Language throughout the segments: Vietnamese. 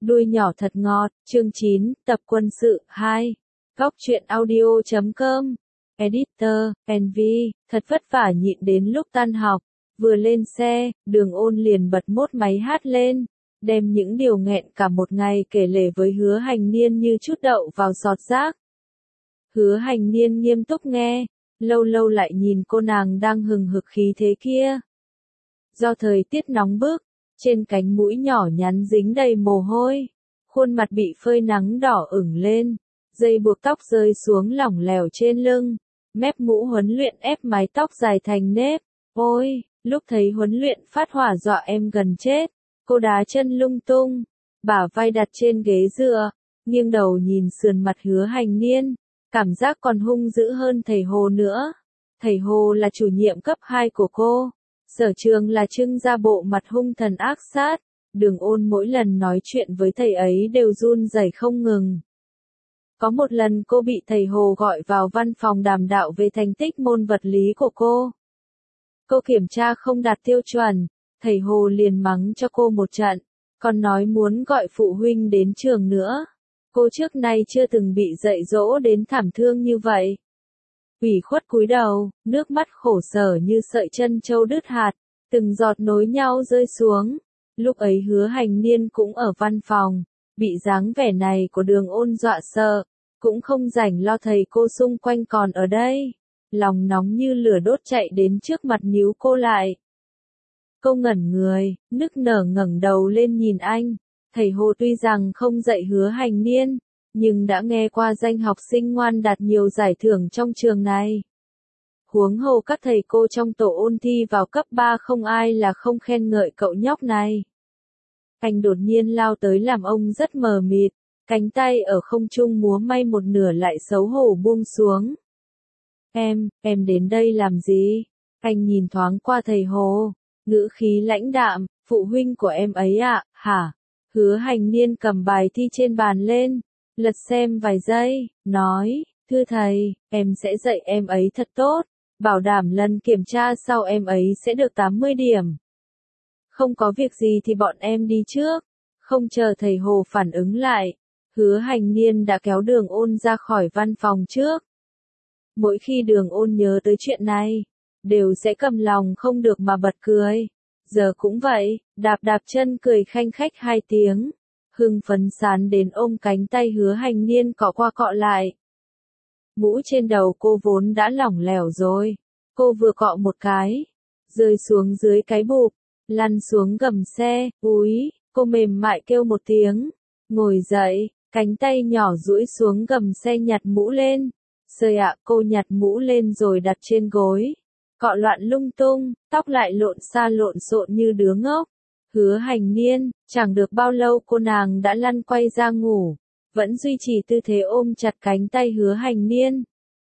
Đuôi nhỏ thật ngọt, chương 9, tập quân sự 2. Góc truyện audio.com. Editor, NV, thật vất vả nhịn đến lúc tan học. Vừa lên xe, Đường Ôn liền bật mốt máy hát lên, đem những điều nghẹn cả một ngày kể lể với Hứa Hành Niên như chút đậu vào giọt rác. Hứa Hành Niên nghiêm túc nghe, lâu lâu lại nhìn cô nàng đang hừng hực khí thế kia. Do thời tiết nóng bức, trên cánh mũi nhỏ nhắn dính đầy mồ hôi, khuôn mặt bị phơi nắng đỏ ửng lên, dây buộc tóc rơi xuống lỏng lẻo trên lưng, mép mũ huấn luyện ép mái tóc dài thành nếp. Ôi, lúc thấy huấn luyện phát hỏa dọa em gần chết, cô đá chân lung tung, bả vai đặt trên ghế dựa, nghiêng đầu nhìn sườn mặt Hứa Hành Niên, cảm giác còn hung dữ hơn thầy Hồ nữa. Thầy Hồ là chủ nhiệm cấp 2 của cô. Sở Trường là trưng ra bộ mặt hung thần ác sát, Đường Ôn mỗi lần nói chuyện với thầy ấy đều run rẩy không ngừng. Có một lần cô bị thầy Hồ gọi vào văn phòng đàm đạo về thành tích môn vật lý của cô. Cô kiểm tra không đạt tiêu chuẩn, thầy Hồ liền mắng cho cô một trận, còn nói muốn gọi phụ huynh đến trường nữa. Cô trước nay chưa từng bị dạy dỗ đến thảm thương như vậy. Ủy khuất cúi đầu, nước mắt khổ sở như sợi chân trâu đứt hạt, từng giọt nối nhau rơi xuống. Lúc ấy Hứa Hành Niên cũng ở văn phòng, bị dáng vẻ này của Đường Ôn dọa sợ, cũng không rảnh lo thầy cô xung quanh còn ở đây. Lòng nóng như lửa đốt chạy đến trước mặt níu cô lại. Cô ngẩn người, nức nở ngẩng đầu lên nhìn anh. Thầy Hồ tuy rằng không dạy Hứa Hành Niên, nhưng đã nghe qua danh học sinh ngoan đạt nhiều giải thưởng trong trường này. Huống hồ các thầy cô trong tổ ôn thi vào cấp 3 không ai là không khen ngợi cậu nhóc này. Anh đột nhiên lao tới làm ông rất mờ mịt, cánh tay ở không trung múa may một nửa lại xấu hổ buông xuống. Em đến đây làm gì? Anh nhìn thoáng qua thầy Hồ, ngữ khí lãnh đạm, phụ huynh của em ấy ạ, hả? Hứa Hành Niên cầm bài thi trên bàn lên, lật xem vài giây, nói, thưa thầy, em sẽ dạy em ấy thật tốt, bảo đảm lần kiểm tra sau em ấy sẽ được 80 điểm. Không có việc gì thì bọn em đi trước. Không chờ thầy Hồ phản ứng lại, Hứa Hành Niên đã kéo Đường Ôn ra khỏi văn phòng trước. Mỗi khi Đường Ôn nhớ tới chuyện này, đều sẽ cầm lòng không được mà bật cười. Giờ cũng vậy, đạp đạp chân cười khanh khách 2 tiếng. Hưng phấn sán đến ôm cánh tay Hứa Hành Niên cọ qua cọ lại. Mũ trên đầu cô vốn đã lỏng lẻo rồi. Cô vừa cọ một cái, rơi xuống dưới cái bụp, lăn xuống gầm xe, úi, cô mềm mại kêu một tiếng. Ngồi dậy, cánh tay nhỏ duỗi xuống gầm xe nhặt mũ lên. Sơi ạ, cô nhặt mũ lên rồi đặt trên gối. Cọ loạn lung tung, tóc lại lộn xa lộn xộn như đứa ngốc. Hứa Hành Niên, chẳng được bao lâu cô nàng đã lăn quay ra ngủ, vẫn duy trì tư thế ôm chặt cánh tay Hứa Hành Niên.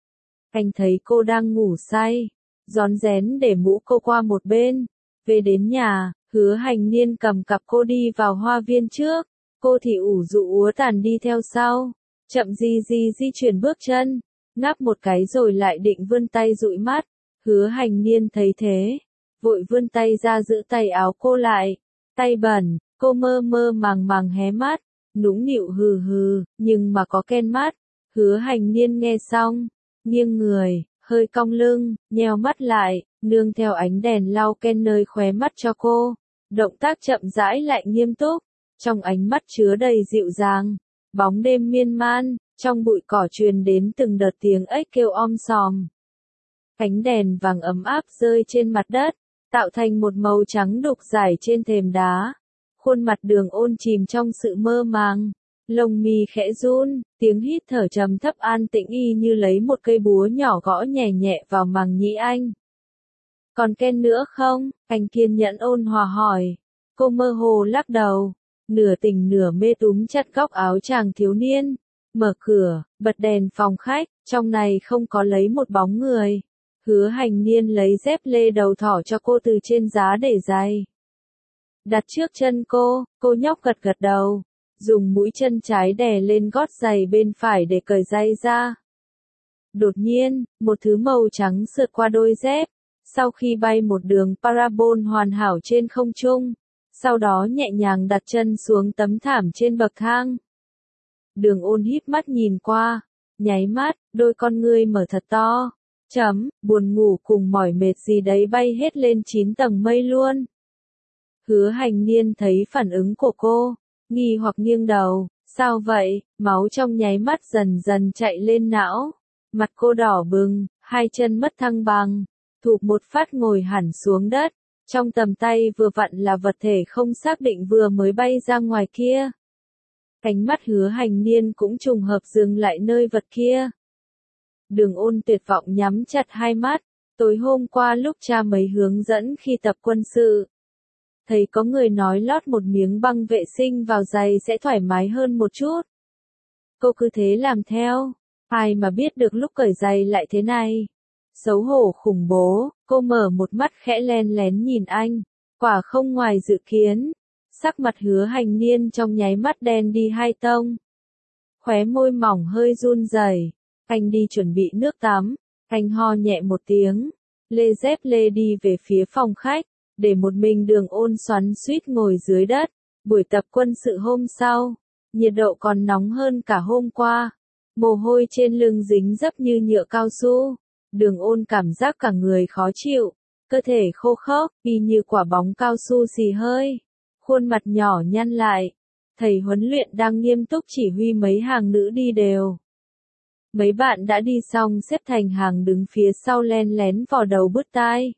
Anh thấy cô đang ngủ say, rón rén để mũ cô qua một bên. Về đến nhà, Hứa Hành Niên cầm cặp cô đi vào hoa viên trước, cô thì ủ rũ úa tàn đi theo sau, chậm di chuyển bước chân, ngáp một cái rồi lại định vươn tay dụi mắt. Hứa Hành Niên thấy thế, vội vươn tay ra giữ tay áo cô lại, tay bẩn, cô mơ mơ màng hé mắt, nũng nịu hừ hừ, nhưng mà có ken mắt. Hứa Hành Niên nghe xong, nghiêng người, hơi cong lưng, nheo mắt lại, nương theo ánh đèn lau ken nơi khóe mắt cho cô. Động tác chậm rãi lại nghiêm túc, trong ánh mắt chứa đầy dịu dàng. Bóng đêm miên man, trong bụi cỏ truyền đến từng đợt tiếng ếch kêu om sòm. Ánh đèn vàng ấm áp rơi trên mặt đất, tạo thành một màu trắng đục rải trên thềm đá. Khuôn mặt Đường Ôn chìm trong sự mơ màng, lông mi khẽ run, tiếng hít thở trầm thấp an tĩnh y như lấy một cây búa nhỏ gõ nhẹ nhẹ vào màng nhĩ anh. Còn ken nữa không? Anh kiên nhẫn ôn hòa hỏi. Cô mơ hồ lắc đầu, nửa tỉnh nửa mê túm chặt góc áo chàng thiếu niên. Mở cửa, bật đèn phòng khách, trong này không có lấy một bóng người. Hứa Hành Niên lấy dép lê đầu thỏ cho cô từ trên giá để giày. Đặt trước chân cô nhóc gật gật đầu, dùng mũi chân trái đè lên gót giày bên phải để cởi giày ra. Đột nhiên, một thứ màu trắng sượt qua đôi dép, sau khi bay một đường parabol hoàn hảo trên không trung, sau đó nhẹ nhàng đặt chân xuống tấm thảm trên bậc thang. Đường Ôn híp mắt nhìn qua, nháy mắt, đôi con ngươi mở thật to. Buồn ngủ cùng mỏi mệt gì đấy bay hết lên 9 tầng mây luôn. Hứa Hành Niên thấy phản ứng của cô, nghi hoặc nghiêng đầu, sao vậy, máu trong nháy mắt dần dần chạy lên não. Mặt cô đỏ bừng, hai chân mất thăng bằng, thụp một phát ngồi hẳn xuống đất. Trong tầm tay vừa vặn là vật thể không xác định vừa mới bay ra ngoài kia. Ánh mắt Hứa Hành Niên cũng trùng hợp dừng lại nơi vật kia. Đường Ôn tuyệt vọng nhắm chặt hai mắt, tối hôm qua lúc cha mấy hướng dẫn khi tập quân sự. Thấy có người nói lót một miếng băng vệ sinh vào giày sẽ thoải mái hơn một chút. Cô cứ thế làm theo, ai mà biết được lúc cởi giày lại thế này. Xấu hổ khủng bố, cô mở một mắt khẽ len lén nhìn anh, quả không ngoài dự kiến. Sắc mặt Hứa Hành Niên trong nháy mắt đen đi hai tông. Khóe môi mỏng hơi run rẩy. Anh đi chuẩn bị nước tắm, anh ho nhẹ một tiếng, lê dép lê đi về phía phòng khách, để một mình Đường Ôn xoắn xuýt ngồi dưới đất. Buổi tập quân sự hôm sau, nhiệt độ còn nóng hơn cả hôm qua, mồ hôi trên lưng dính dấp như nhựa cao su. Đường Ôn cảm giác cả người khó chịu, cơ thể khô khốc, y như quả bóng cao su xì hơi, khuôn mặt nhỏ nhăn lại. Thầy huấn luyện đang nghiêm túc chỉ huy mấy hàng nữ đi đều. Mấy bạn đã đi xong xếp thành hàng đứng phía sau len lén vò đầu bứt tai.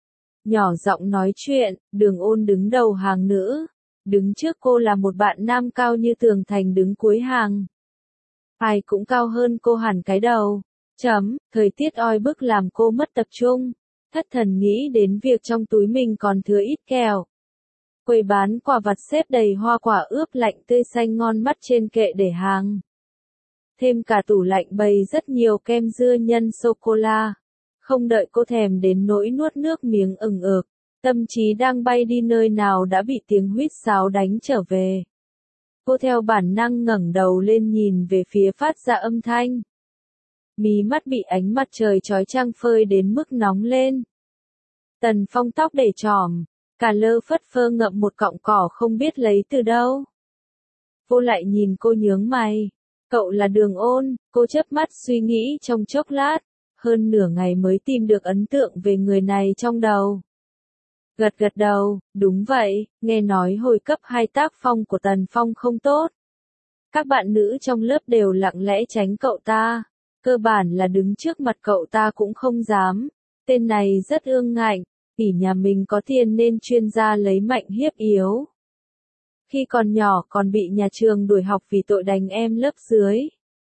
Nhỏ giọng nói chuyện, Đường Ôn đứng đầu hàng nữ. Đứng trước cô là một bạn nam cao như tường thành đứng cuối hàng. Ai cũng cao hơn cô hẳn cái đầu. Thời tiết oi bức làm cô mất tập trung. Thất thần nghĩ đến việc trong túi mình còn thừa ít kẹo. Quầy bán quả vặt xếp đầy hoa quả ướp lạnh tươi xanh ngon mắt trên kệ để hàng. Thêm cả tủ lạnh bày rất nhiều kem dưa nhân sô-cô-la. Không đợi cô thèm đến nỗi nuốt nước miếng ừng ực, tâm trí đang bay đi nơi nào đã bị tiếng huýt sáo đánh trở về. Cô theo bản năng ngẩng đầu lên nhìn về phía phát ra âm thanh. Mí mắt bị ánh mặt trời chói chang phơi đến mức nóng lên. Tần Phong tóc để chòm, cả lơ phất phơ ngậm một cọng cỏ không biết lấy từ đâu. Cô lại nhìn cô nhướng mày. Cậu là Đường Ôn, cô chớp mắt suy nghĩ trong chốc lát, hơn nửa ngày mới tìm được ấn tượng về người này trong đầu. Gật gật đầu, đúng vậy, nghe nói hồi cấp 2 tác phong của Tần Phong không tốt. Các bạn nữ trong lớp đều lặng lẽ tránh cậu ta, cơ bản là đứng trước mặt cậu ta cũng không dám. Tên này rất ương ngạnh, vì nhà mình có tiền nên chuyên gia lấy mạnh hiếp yếu. Khi còn nhỏ còn bị nhà trường đuổi học vì tội đánh em lớp dưới.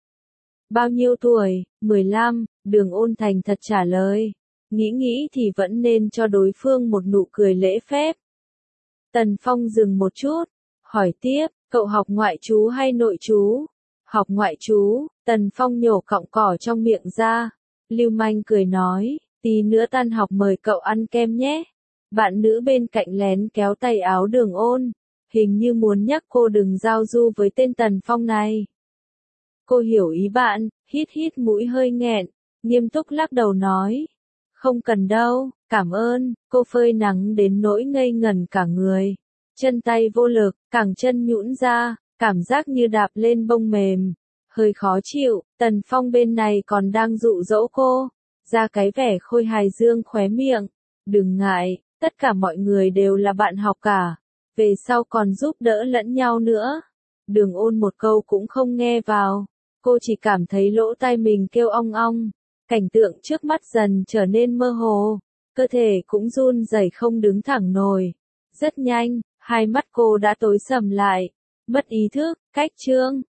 Bao nhiêu tuổi? 15, Đường Ôn thành thật trả lời. Nghĩ thì vẫn nên cho đối phương một nụ cười lễ phép. Tần Phong dừng một chút, hỏi tiếp, cậu học ngoại trú hay nội trú? Học ngoại trú, Tần Phong nhổ cọng cỏ trong miệng ra. Lưu manh cười nói, tí nữa tan học mời cậu ăn kem nhé. Bạn nữ bên cạnh lén kéo tay áo Đường Ôn. Hình như muốn nhắc cô đừng giao du với tên Tần Phong này. Cô hiểu ý bạn, hít mũi hơi nghẹn, nghiêm túc lắc đầu nói. Không cần đâu, cảm ơn, cô phơi nắng đến nỗi ngây ngẩn cả người. Chân tay vô lực, cẳng chân nhũn ra, cảm giác như đạp lên bông mềm. Hơi khó chịu, Tần Phong bên này còn đang dụ dỗ cô. Ra cái vẻ khôi hài dương khóe miệng. Đừng ngại, tất cả mọi người đều là bạn học cả. Về sau còn giúp đỡ lẫn nhau nữa. Đường Ôn một câu cũng không nghe vào. Cô chỉ cảm thấy lỗ tai mình kêu ong ong. Cảnh tượng trước mắt dần trở nên mơ hồ. Cơ thể cũng run rẩy không đứng thẳng nổi. Rất nhanh, hai mắt cô đã tối sầm lại. Mất ý thức, cách chương.